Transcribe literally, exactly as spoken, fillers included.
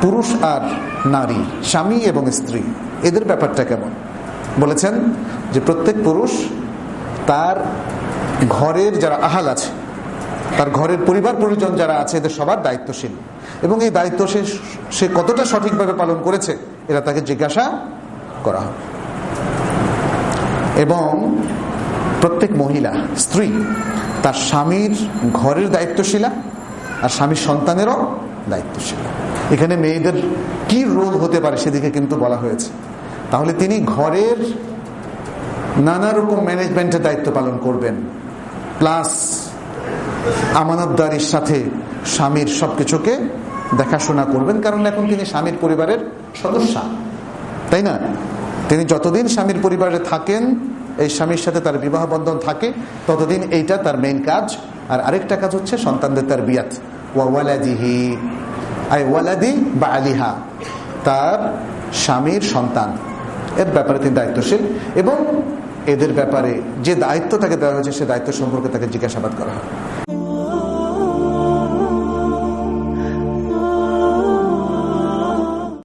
পুরুষ আর নারী, স্বামী এবং স্ত্রী, এদের ব্যাপারটা কেমন? বলেছেন যে প্রত্যেক পুরুষ তার ঘরের যারা আহাল আছে, তার ঘরের পরিবার পরিজন যারা আছে, এদের সবার দায়িত্বশীল, এবং এই দায়িত্ব সে সে কতটা সঠিকভাবে পালন করেছে এরা তাকে জিজ্ঞাসা করা হবে। এবং প্রত্যেক মহিলা, স্ত্রী তার স্বামীর ঘরের দায়িত্বশীলা আর স্বামীর সন্তানেরও দায়িত্বশীলা। এখানে মেয়েদের কি রোল হতে পারে সেদিকে কিন্তু বলা হয়েছে। তাহলে তিনি ঘরের নানা রকম ম্যানেজমেন্টের দায়িত্ব পালন করবেন, প্লাস আমানতদারির সাথে স্বামীর সবকিছুকে দেখাশোনা করবেন, কারণ এখন তিনি স্বামীর পরিবারের সদস্য, তাই না? তিনি যতদিন স্বামীর পরিবারে থাকেন, এই স্বামীর সাথে তার বিবাহ বন্ধন থাকে, ততদিন এইটা তার মেইন কাজ। আর আরেকটা কাজ হচ্ছে সন্তানদের তারবিয়াত, ওয়া ওয়ালাদিহি আই ওয়ালাদি বা আলিহা, তার স্বামীর সন্তান এর ব্যাপারে তিনি দায়িত্বশীল, এবং এদের ব্যাপারে যে দায়িত্ব তাকে দেওয়া হয়েছে সে দায়িত্ব সম্পর্কে তাকে জিজ্ঞাসাবাদ করা হয়।